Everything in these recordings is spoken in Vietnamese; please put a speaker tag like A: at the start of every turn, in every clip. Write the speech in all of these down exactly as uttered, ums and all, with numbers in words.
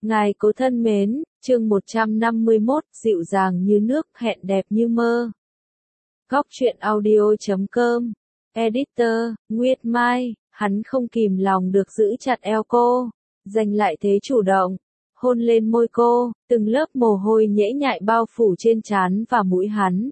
A: Ngài cố thân mến, chương một trăm năm mươi mốt, dịu dàng như nước, hẹn đẹp như mơ. Góc truyện audio chấm com, Editor, Nguyệt Mai, hắn không kìm lòng được giữ chặt eo cô, giành lại thế chủ động, hôn lên môi cô, từng lớp mồ hôi nhễ nhại bao phủ trên trán và mũi hắn.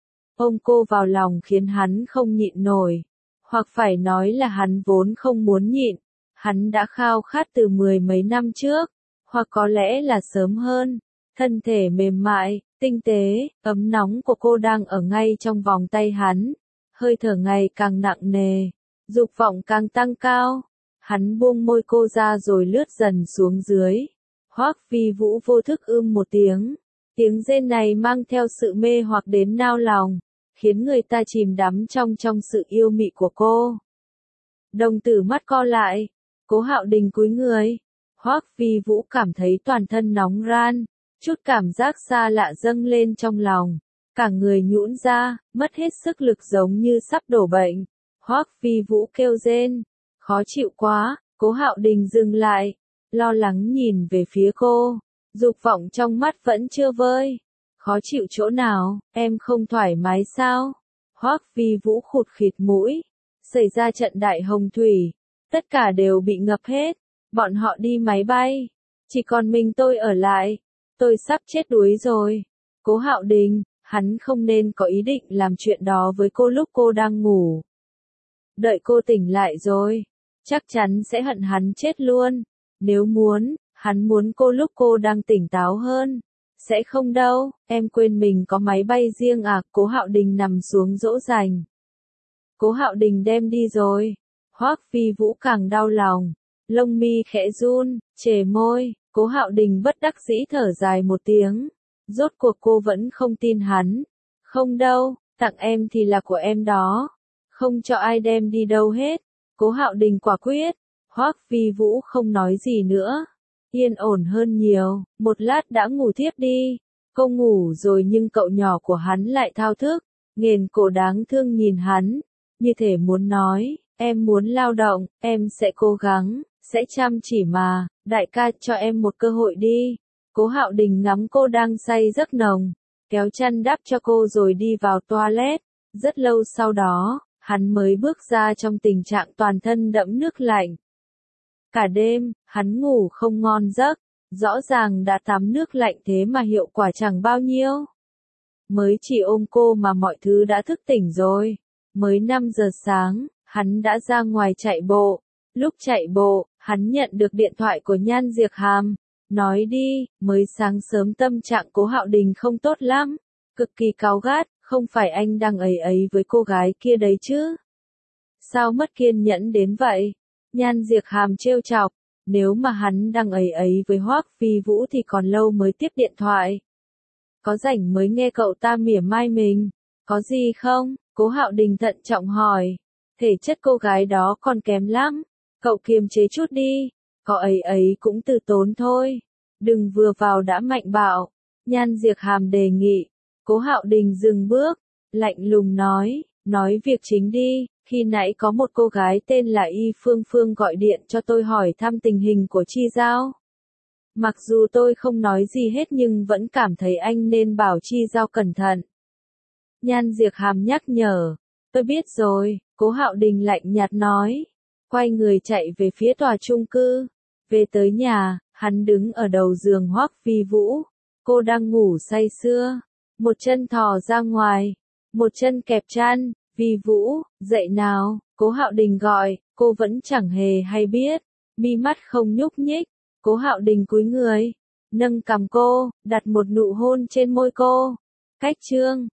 A: Ôm cô vào lòng khiến hắn không nhịn nổi, hoặc phải nói là hắn vốn không muốn nhịn, hắn đã khao khát từ mười mấy năm trước. Hoặc có lẽ là sớm hơn, thân thể mềm mại, tinh tế, ấm nóng của cô đang ở ngay trong vòng tay hắn, hơi thở ngày càng nặng nề, dục vọng càng tăng cao, hắn buông môi cô ra rồi lướt dần xuống dưới. Hoắc Vi Vũ vô thức ưm một tiếng, tiếng rên này mang theo sự mê hoặc đến nao lòng, khiến người ta chìm đắm trong trong sự yêu mị của cô. Đồng tử mắt co lại, Cố Hạo Đình cúi người. Hoắc Vi Vũ cảm thấy toàn thân nóng ran, chút cảm giác xa lạ dâng lên trong lòng, cả người nhũn ra, mất hết sức lực giống như sắp đổ bệnh. Hoắc Vi Vũ kêu rên, khó chịu quá. Cố Hạo Đình dừng lại, lo lắng nhìn về phía cô, dục vọng trong mắt vẫn chưa vơi. Khó chịu chỗ nào, em không thoải mái sao? Hoắc Vi Vũ khụt khịt mũi, xảy ra trận đại hồng thủy, tất cả đều bị ngập hết. Bọn họ đi máy bay, chỉ còn mình tôi ở lại, tôi sắp chết đuối rồi. Cố Hạo Đình, hắn không nên có ý định làm chuyện đó với cô lúc cô đang ngủ. Đợi cô tỉnh lại rồi, chắc chắn sẽ hận hắn chết luôn. Nếu muốn, hắn muốn cô lúc cô đang tỉnh táo hơn. Sẽ không đâu, em quên mình có máy bay riêng à? Cố Hạo Đình nằm xuống dỗ dành. Cố Hạo Đình đem đi rồi. Hoắc Vi Vũ càng đau lòng. Lông mi khẽ run, chề môi, Cố Hạo Đình bất đắc dĩ thở dài một tiếng. Rốt cuộc cô vẫn không tin hắn. Không đâu, tặng em thì là của em đó. Không cho ai đem đi đâu hết. Cố Hạo Đình quả quyết. Hoắc Vi Vũ không nói gì nữa. Yên ổn hơn nhiều, một lát đã ngủ thiếp đi. Cô ngủ rồi nhưng cậu nhỏ của hắn lại thao thức. Nghền cổ đáng thương nhìn hắn, như thể muốn nói, em muốn lao động, em sẽ cố gắng. Sẽ chăm chỉ mà, đại ca cho em một cơ hội đi. Cố Hạo Đình ngắm cô đang say giấc nồng, kéo chăn đắp cho cô rồi đi vào toilet. Rất lâu sau đó, hắn mới bước ra trong tình trạng toàn thân đẫm nước lạnh. Cả đêm, hắn ngủ không ngon giấc, rõ ràng đã tắm nước lạnh thế mà hiệu quả chẳng bao nhiêu. Mới chỉ ôm cô mà mọi thứ đã thức tỉnh rồi. Mới năm giờ sáng, hắn đã ra ngoài chạy bộ. Lúc chạy bộ, hắn nhận được điện thoại của Nhan Diệp Hàm. Nói đi, mới sáng sớm tâm trạng Cố Hạo Đình không tốt lắm. Cực kỳ cáu gắt, không phải anh đang ấy ấy với cô gái kia đấy chứ? Sao mất kiên nhẫn đến vậy? Nhan Diệp Hàm trêu chọc, nếu mà hắn đang ấy ấy với Hoắc Vi Vũ thì còn lâu mới tiếp điện thoại. Có rảnh mới nghe cậu ta mỉa mai mình. Có gì không? Cố Hạo Đình thận trọng hỏi. Thể chất cô gái đó còn kém lắm. Cậu kiềm chế chút đi, có ấy ấy cũng từ tốn thôi. Đừng vừa vào đã mạnh bạo. Nhan Diệp Hàm đề nghị. Cố Hạo Đình dừng bước, lạnh lùng nói, nói việc chính đi. Khi nãy có một cô gái tên là Y Phương Phương gọi điện cho tôi hỏi thăm tình hình của Chi Giao. Mặc dù tôi không nói gì hết nhưng vẫn cảm thấy anh nên bảo Chi Giao cẩn thận. Nhan Diệp Hàm nhắc nhở. Tôi biết rồi, Cố Hạo Đình lạnh nhạt nói. Quay người chạy về phía tòa chung cư. Về tới nhà, hắn đứng ở đầu giường Hoắc Vi Vũ. Cô đang ngủ say sưa. Một chân thò ra ngoài. Một chân kẹp chăn. Vi Vũ, dậy nào. Cố Hạo Đình gọi. Cô vẫn chẳng hề hay biết. Mi mắt không nhúc nhích. Cố Hạo Đình cúi người. Nâng cằm cô. Đặt một nụ hôn trên môi cô. Cách chương.